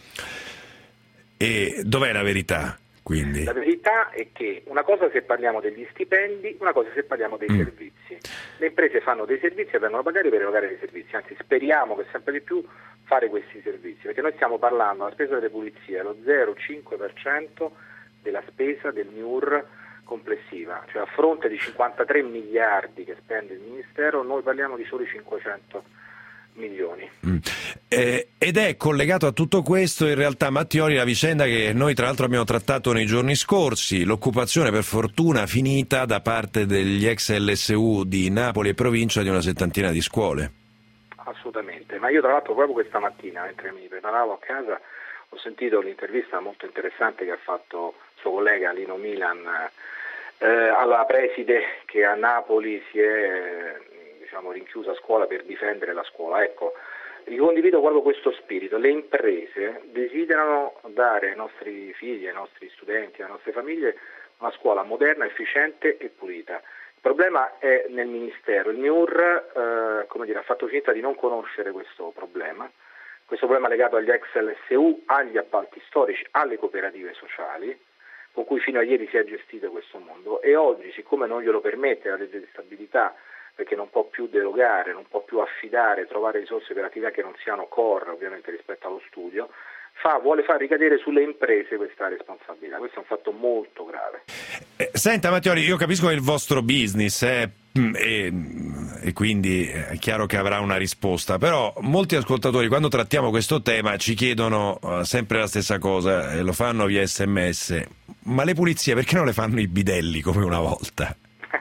E dov'è la verità? Quindi. La verità è che una cosa se parliamo degli stipendi, una cosa se parliamo dei mm. servizi. Le imprese fanno dei servizi e vengono pagate per erogare dei servizi, anzi speriamo che sempre di più fare questi servizi, perché noi stiamo parlando della spesa delle pulizie, lo zero virgola cinque per cento della spesa del M I U R complessiva, cioè a fronte di cinquantatré miliardi che spende il Ministero, noi parliamo di soli cinquecento milioni. Mm. Eh, ed è collegato a tutto questo in realtà, Mattioli, la vicenda che noi tra l'altro abbiamo trattato nei giorni scorsi, l'occupazione per fortuna finita da parte degli ex L S U di Napoli e provincia di una settantina di scuole. Assolutamente, ma io tra l'altro proprio questa mattina mentre mi preparavo a casa ho sentito l'intervista molto interessante che ha fatto suo collega Lino Milan eh, alla preside che a Napoli si è diciamo rinchiusa a scuola per difendere la scuola. Ecco, ricondivido proprio questo spirito. Le imprese desiderano dare ai nostri figli, ai nostri studenti, alle nostre famiglie una scuola moderna, efficiente e pulita. Il problema è nel Ministero. Il M I U R eh, come dire, ha fatto finta di non conoscere questo problema. Questo problema legato agli ex L S U, agli appalti storici, alle cooperative sociali, con cui fino a ieri si è gestito questo mondo, e oggi, siccome non glielo permette la legge di stabilità, perché non può più derogare, non può più affidare, trovare risorse per attività che non siano core ovviamente rispetto allo studio, fa, vuole far ricadere sulle imprese questa responsabilità. Questo è un fatto molto grave. Eh, senta Mattioli, io capisco che è il vostro business eh, e, e quindi è chiaro che avrà una risposta, però molti ascoltatori quando trattiamo questo tema ci chiedono uh, sempre la stessa cosa e lo fanno via sms: ma le pulizie perché non le fanno i bidelli come una volta?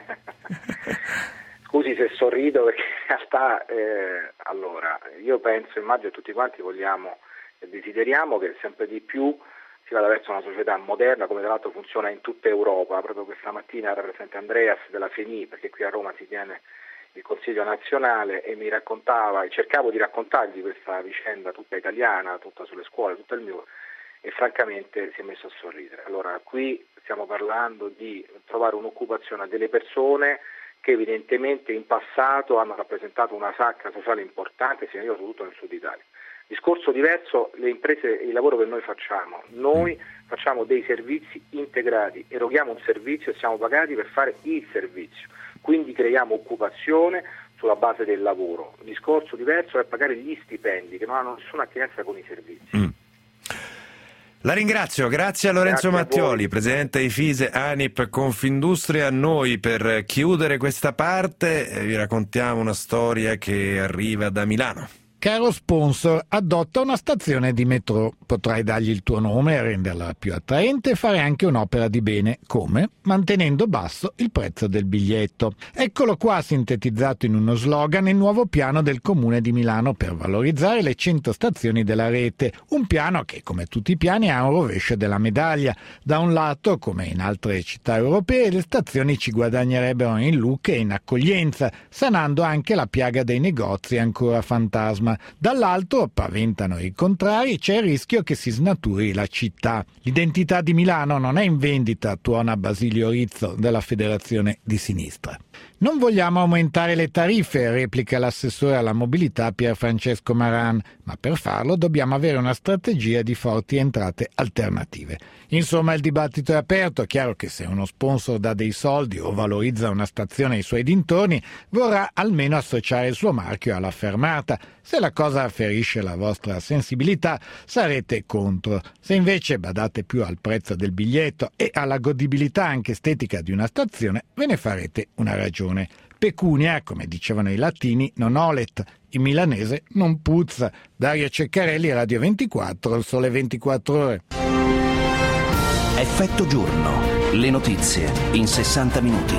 Scusi se sorrido perché in realtà eh, allora io penso, immagino tutti quanti vogliamo e desideriamo che sempre di più si vada verso una società moderna, come tra l'altro funziona in tutta Europa. Proprio questa mattina era presente Andreas della FENI, perché qui a Roma si tiene il Consiglio nazionale, e mi raccontava, e cercavo di raccontargli questa vicenda tutta italiana, tutta sulle scuole, tutto il mio, e francamente si è messo a sorridere. Allora qui stiamo parlando di trovare un'occupazione a delle persone che evidentemente in passato hanno rappresentato una sacca sociale importante, sia io soprattutto nel sud Italia. Discorso diverso, le imprese, il lavoro che noi facciamo. Noi facciamo dei servizi integrati, eroghiamo un servizio e siamo pagati per fare il servizio, quindi creiamo occupazione sulla base del lavoro. Il discorso diverso è pagare gli stipendi che non hanno nessuna attinenza con i servizi. Mm. La ringrazio, grazie a Lorenzo grazie Mattioli, a presidente di FISE, ANIP, Confindustria. Noi per chiudere questa parte vi raccontiamo una storia che arriva da Milano. Caro sponsor, adotta una stazione di metro. Potrai dargli il tuo nome e renderla più attraente e fare anche un'opera di bene. Come? Mantenendo basso il prezzo del biglietto. Eccolo qua sintetizzato in uno slogan il nuovo piano del Comune di Milano per valorizzare le cento stazioni della rete. Un piano che, come tutti i piani, ha un rovescio della medaglia. Da un lato, come in altre città europee, le stazioni ci guadagnerebbero in look e in accoglienza, sanando anche la piaga dei negozi ancora fantasma. Dall'altro, paventano i contrari, c'è il rischio che si snaturi la città. L'identità di Milano non è in vendita, tuona Basilio Rizzo della Federazione di Sinistra. Non vogliamo aumentare le tariffe, replica l'assessore alla mobilità Pier Francesco Maran, ma per farlo dobbiamo avere una strategia di forti entrate alternative. Insomma, il dibattito è aperto. È chiaro che se uno sponsor dà dei soldi o valorizza una stazione e i suoi dintorni, vorrà almeno associare il suo marchio alla fermata. Se la cosa ferisce la vostra sensibilità, sarete contro. Se invece badate più al prezzo del biglietto e alla godibilità anche estetica di una stazione, ve ne farete una ragione. Pecunia, come dicevano i latini, non olet. In milanese non puzza. Dario Ceccarelli, Radio ventiquattro, il Sole ventiquattro Ore. Effetto giorno. Le notizie in sessanta minuti.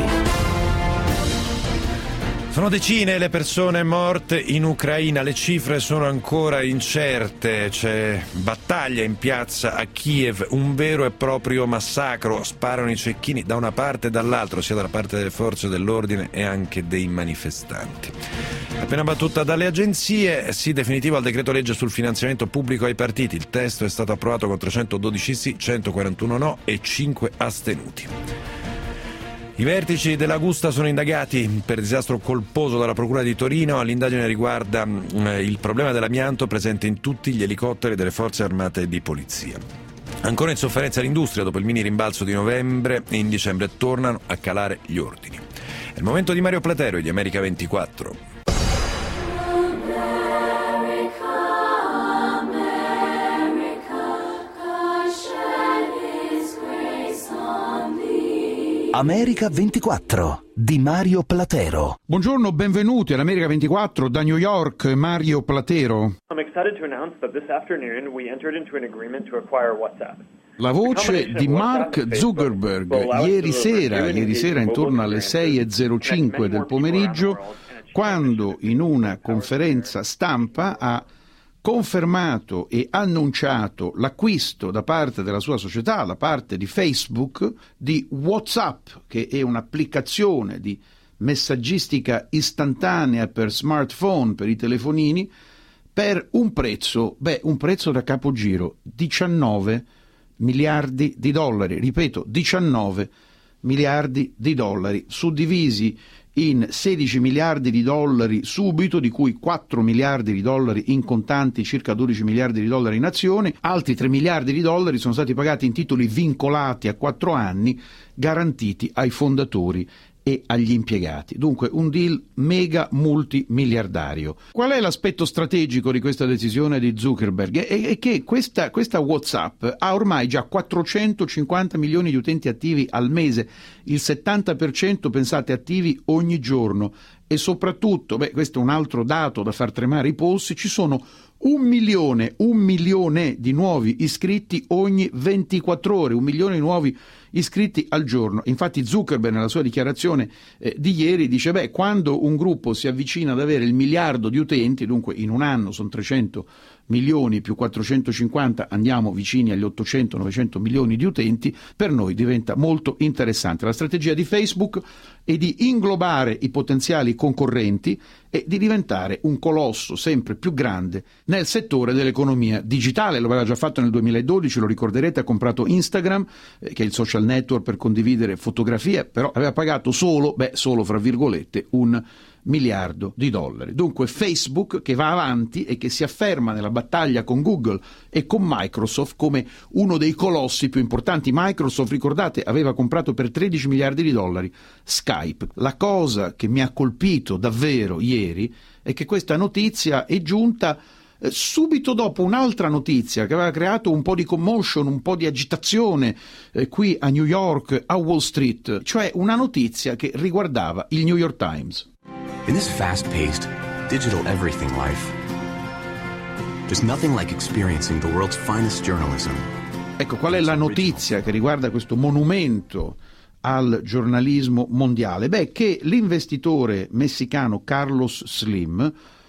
Sono decine le persone morte in Ucraina, le cifre sono ancora incerte, c'è battaglia in piazza a Kiev, un vero e proprio massacro, sparano i cecchini da una parte e dall'altra, sia dalla parte delle forze dell'ordine e anche dei manifestanti. Appena battuta dalle agenzie, sì definitivo al decreto legge sul finanziamento pubblico ai partiti, il testo è stato approvato con trecentododici sì, centoquarantuno no e cinque astenuti. I vertici dell'Agusta sono indagati per disastro colposo dalla Procura di Torino. L'indagine riguarda eh, il problema dell'amianto presente in tutti gli elicotteri delle forze armate di polizia. Ancora in sofferenza l'industria dopo il mini rimbalzo di novembre e in dicembre tornano a calare gli ordini. È il momento di Mario Platero e di America ventiquattro. America ventiquattro di Mario Platero. Buongiorno, benvenuti all'America ventiquattro da New York, Mario Platero. I'm excited to announce that this afternoon we entered into an agreement to acquire WhatsApp. La voce di Mark Zuckerberg ieri sera, ieri sera intorno alle sei e zero cinque del pomeriggio, quando in una conferenza stampa ha confermato e annunciato l'acquisto da parte della sua società, da parte di Facebook, di WhatsApp, che è un'applicazione di messaggistica istantanea per smartphone, per i telefonini, per un prezzo, beh, un prezzo da capogiro, diciannove miliardi di dollari, ripeto, diciannove miliardi di dollari, suddivisi in sedici miliardi di dollari subito, di cui quattro miliardi di dollari in contanti, circa dodici miliardi di dollari in azioni, altri tre miliardi di dollari sono stati pagati in titoli vincolati a quattro anni, garantiti ai fondatori e agli impiegati. Dunque un deal mega multimiliardario. Qual è l'aspetto strategico di questa decisione di Zuckerberg? È, è che questa, questa WhatsApp ha ormai già quattrocentocinquanta milioni di utenti attivi al mese, il settanta per cento pensate attivi ogni giorno, e soprattutto, beh, questo è un altro dato da far tremare i polsi, ci sono un milione, un milione di nuovi iscritti ogni ventiquattro ore, un milione di nuovi iscritti al giorno. Infatti Zuckerberg nella sua dichiarazione eh, di ieri dice, beh, quando un gruppo si avvicina ad avere il miliardo di utenti, dunque in un anno sono trecento milioni più quattrocentocinquanta, andiamo vicini agli ottocento novecento milioni di utenti, per noi diventa molto interessante. La strategia di Facebook è di inglobare i potenziali concorrenti e di diventare un colosso sempre più grande nel settore dell'economia digitale. Lo aveva già fatto nel duemiladodici, lo ricorderete, ha comprato Instagram, eh, che è il social network per condividere fotografie, però aveva pagato solo, beh, solo fra virgolette, un miliardo di dollari. Dunque Facebook che va avanti e che si afferma nella battaglia con Google e con Microsoft come uno dei colossi più importanti. Microsoft, ricordate, aveva comprato per tredici miliardi di dollari Skype. La cosa che mi ha colpito davvero ieri è che questa notizia è giunta eh, subito dopo un'altra notizia che aveva creato un po' di commotion, un po' di agitazione eh, qui a New York, a Wall Street, cioè una notizia che riguardava il New York Times. In this fast-paced, digital everything life, there's nothing like experiencing the world's finest journalism. Ecco, qual è la notizia che riguarda questo monumento al giornalismo mondiale? Beh, che l'investitore messicano Carlos Slim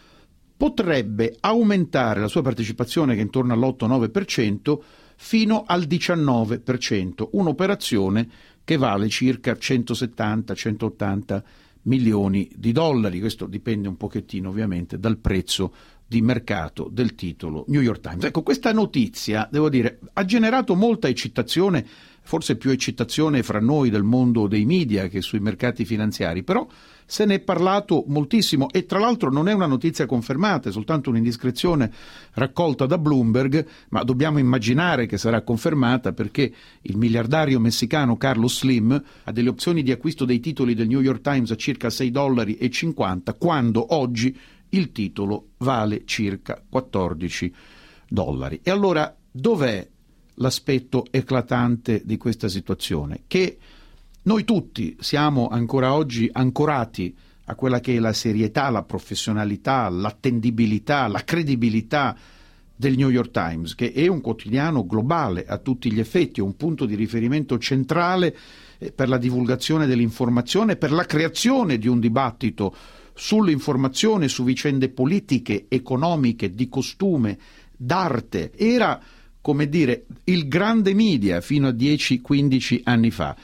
potrebbe aumentare la sua partecipazione, che è intorno all'otto nove per cento, fino al diciannove per cento, un'operazione che vale circa centosettanta centottanta milioni di dollari. Questo dipende un pochettino ovviamente dal prezzo di mercato del titolo New York Times. Ecco, questa notizia, devo dire, ha generato molta eccitazione forse più eccitazione fra noi del mondo dei media che sui mercati finanziari, però se ne è parlato moltissimo e tra l'altro non è una notizia confermata, è soltanto un'indiscrezione raccolta da Bloomberg, ma dobbiamo immaginare che sarà confermata perché il miliardario messicano Carlos Slim ha delle opzioni di acquisto dei titoli del New York Times a circa sei dollari e cinquanta, quando oggi il titolo vale circa quattordici dollari. E allora dov'è l'aspetto eclatante di questa situazione? Che noi tutti siamo ancora oggi ancorati a quella che è la serietà, la professionalità, l'attendibilità, la credibilità del New York Times, che è un quotidiano globale a tutti gli effetti, è un punto di riferimento centrale per la divulgazione dell'informazione, per la creazione di un dibattito sull'informazione, su vicende politiche, economiche, di costume, d'arte. Era, come dire, il grande media fino a dieci quindici anni fa.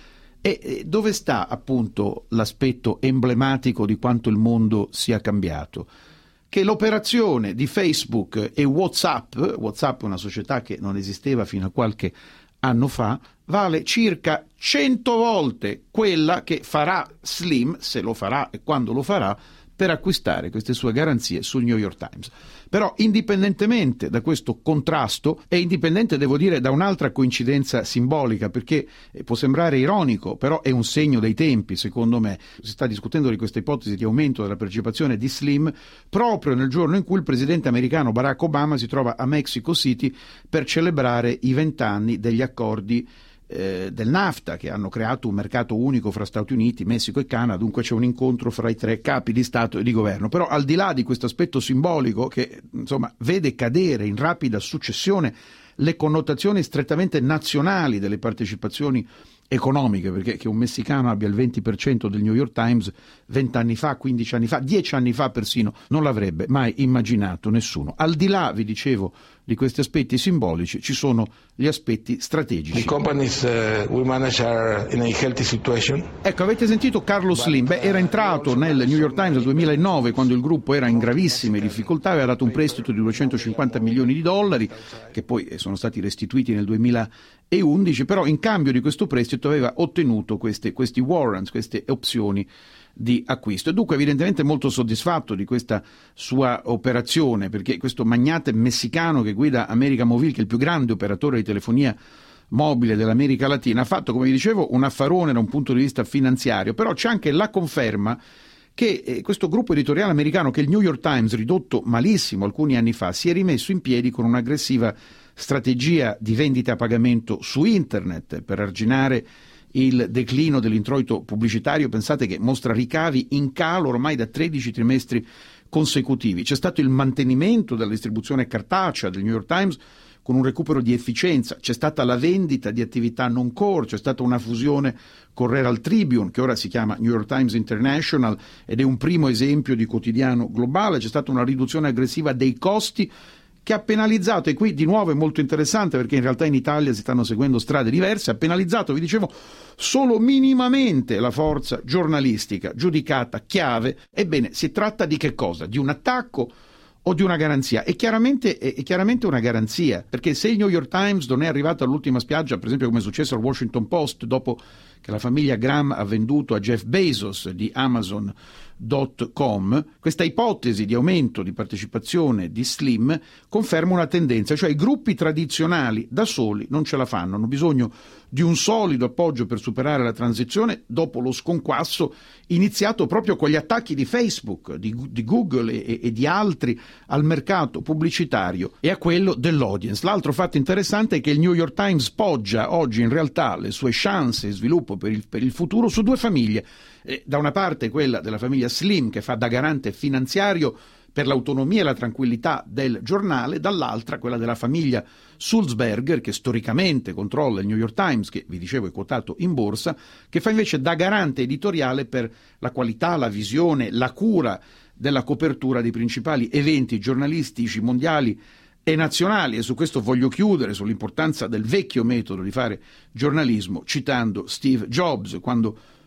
E dove sta appunto l'aspetto emblematico di quanto il mondo sia cambiato? Che l'operazione di Facebook e WhatsApp, WhatsApp è una società che non esisteva fino a qualche anno fa, vale circa cento volte quella che farà Slim, se lo farà e quando lo farà, per acquistare queste sue garanzie sul New York Times. Però indipendentemente da questo contrasto, e indipendente devo dire da un'altra coincidenza simbolica, perché può sembrare ironico, però è un segno dei tempi secondo me, si sta discutendo di questa ipotesi di aumento della partecipazione di Slim proprio nel giorno in cui il presidente americano Barack Obama si trova a Mexico City per celebrare i vent'anni degli accordi del NAFTA, che hanno creato un mercato unico fra Stati Uniti, Messico e Canada. Dunque c'è un incontro fra i tre capi di Stato e di governo. Però al di là di questo aspetto simbolico che insomma vede cadere in rapida successione le connotazioni strettamente nazionali delle partecipazioni economiche, perché che un messicano abbia il venti per cento del New York Times vent'anni fa, quindici anni fa, dieci anni fa persino, non l'avrebbe mai immaginato nessuno. Al di là, vi dicevo, di questi aspetti simbolici, ci sono gli aspetti strategici. The companies uh, we manage are in a healthy situation. Ecco, avete sentito Carlos Slim? Beh, era entrato nel New York Times nel duemilanove, quando il gruppo era in gravissime difficoltà, aveva dato un prestito di duecentocinquanta milioni di dollari, che poi sono stati restituiti nel duemilaundici, però in cambio di questo prestito aveva ottenuto queste, questi warrants, queste opzioni di acquisto, e dunque evidentemente molto soddisfatto di questa sua operazione, perché questo magnate messicano che guida América Móvil, che è il più grande operatore di telefonia mobile dell'America Latina, ha fatto, come vi dicevo, un affarone da un punto di vista finanziario, però c'è anche la conferma che eh, questo gruppo editoriale americano, che il New York Times, ridotto malissimo alcuni anni fa, si è rimesso in piedi con un'aggressiva strategia di vendita a pagamento su internet per arginare il declino dell'introito pubblicitario. Pensate che mostra ricavi in calo ormai da tredici trimestri consecutivi. C'è stato il mantenimento della distribuzione cartacea del New York Times con un recupero di efficienza, c'è stata la vendita di attività non core, c'è stata una fusione con Herald Tribune, che ora si chiama New York Times International ed è un primo esempio di quotidiano globale, c'è stata una riduzione aggressiva dei costi che ha penalizzato, e qui di nuovo è molto interessante perché in realtà in Italia si stanno seguendo strade diverse, ha penalizzato, vi dicevo, solo minimamente la forza giornalistica giudicata chiave. Ebbene, si tratta di che cosa? Di un attacco o di una garanzia? È chiaramente, è chiaramente una garanzia, perché se il New York Times non è arrivato all'ultima spiaggia, per esempio come è successo al Washington Post dopo che la famiglia Graham ha venduto a Jeff Bezos di Amazon punto com, questa ipotesi di aumento di partecipazione di Slim conferma una tendenza, cioè i gruppi tradizionali da soli non ce la fanno, hanno bisogno di un solido appoggio per superare la transizione dopo lo sconquasso iniziato proprio con gli attacchi di Facebook, di, di Google e, e di altri al mercato pubblicitario e a quello dell'audience. L'altro fatto interessante è che il New York Times poggia oggi in realtà le sue chance di sviluppo per il, per il futuro su due famiglie. Eh, da una parte quella della famiglia Slim, che fa da garante finanziario per l'autonomia e la tranquillità del giornale, dall'altra quella della famiglia Sulzberger, che storicamente controlla il New York Times, che vi dicevo è quotato in borsa, che fa invece da garante editoriale per la qualità, la visione, la cura della copertura dei principali eventi giornalistici mondiali e nazionali. E su questo voglio chiudere, sull'importanza del vecchio metodo di fare giornalismo, citando Steve Jobs, quando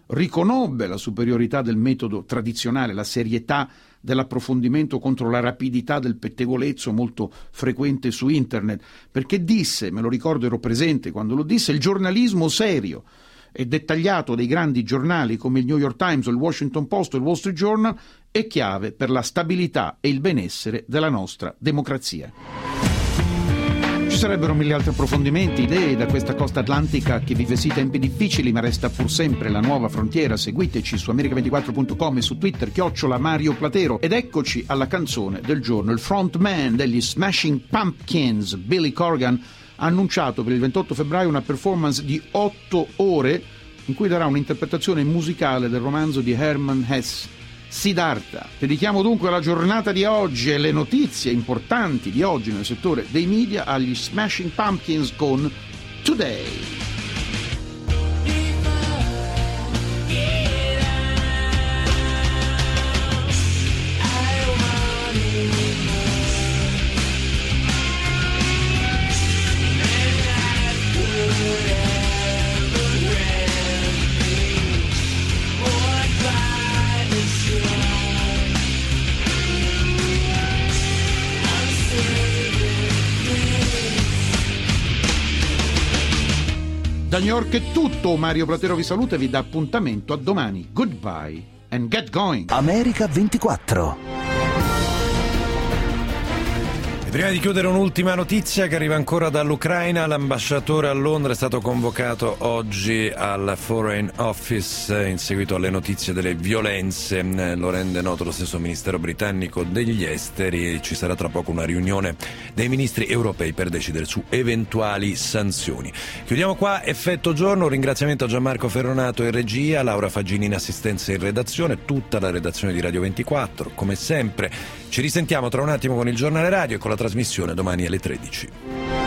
riconobbe la superiorità del metodo tradizionale, la serietà dell'approfondimento contro la rapidità del pettegolezzo molto frequente su internet, perché disse, me lo ricordo, ero presente quando lo disse, il giornalismo serio e dettagliato dei grandi giornali come il New York Times, il Washington Post o il Wall Street Journal è chiave per la stabilità e il benessere della nostra democrazia. Ci sarebbero mille altri approfondimenti, idee da questa costa atlantica che vive sì tempi difficili ma resta pur sempre la nuova frontiera. Seguiteci su america ventiquattro punto com e su Twitter chiocciola Mario Platero. Ed eccoci alla canzone del giorno. Il frontman degli Smashing Pumpkins, Billy Corgan, ha annunciato per il ventotto febbraio una performance di otto ore in cui darà un'interpretazione musicale del romanzo di Hermann Hesse, Siddhartha. Dedichiamo dunque la giornata di oggi e le notizie importanti di oggi nel settore dei media agli Smashing Pumpkins con Today. Da New York è tutto, Mario Platero vi saluta e vi dà appuntamento a domani. Goodbye and get going. America ventiquattro. Prima di chiudere un'ultima notizia che arriva ancora dall'Ucraina, l'ambasciatore a Londra è stato convocato oggi al Foreign Office in seguito alle notizie delle violenze, lo rende noto lo stesso Ministero britannico degli esteri. Ci sarà tra poco una riunione dei ministri europei per decidere su eventuali sanzioni. Chiudiamo qua Effetto Giorno, un ringraziamento a Gianmarco Ferronato in regia, Laura Faggini in assistenza e in redazione, tutta la redazione di Radio ventiquattro, come sempre. Ci risentiamo tra un attimo con il giornale radio e con la trasmissione domani alle tredici.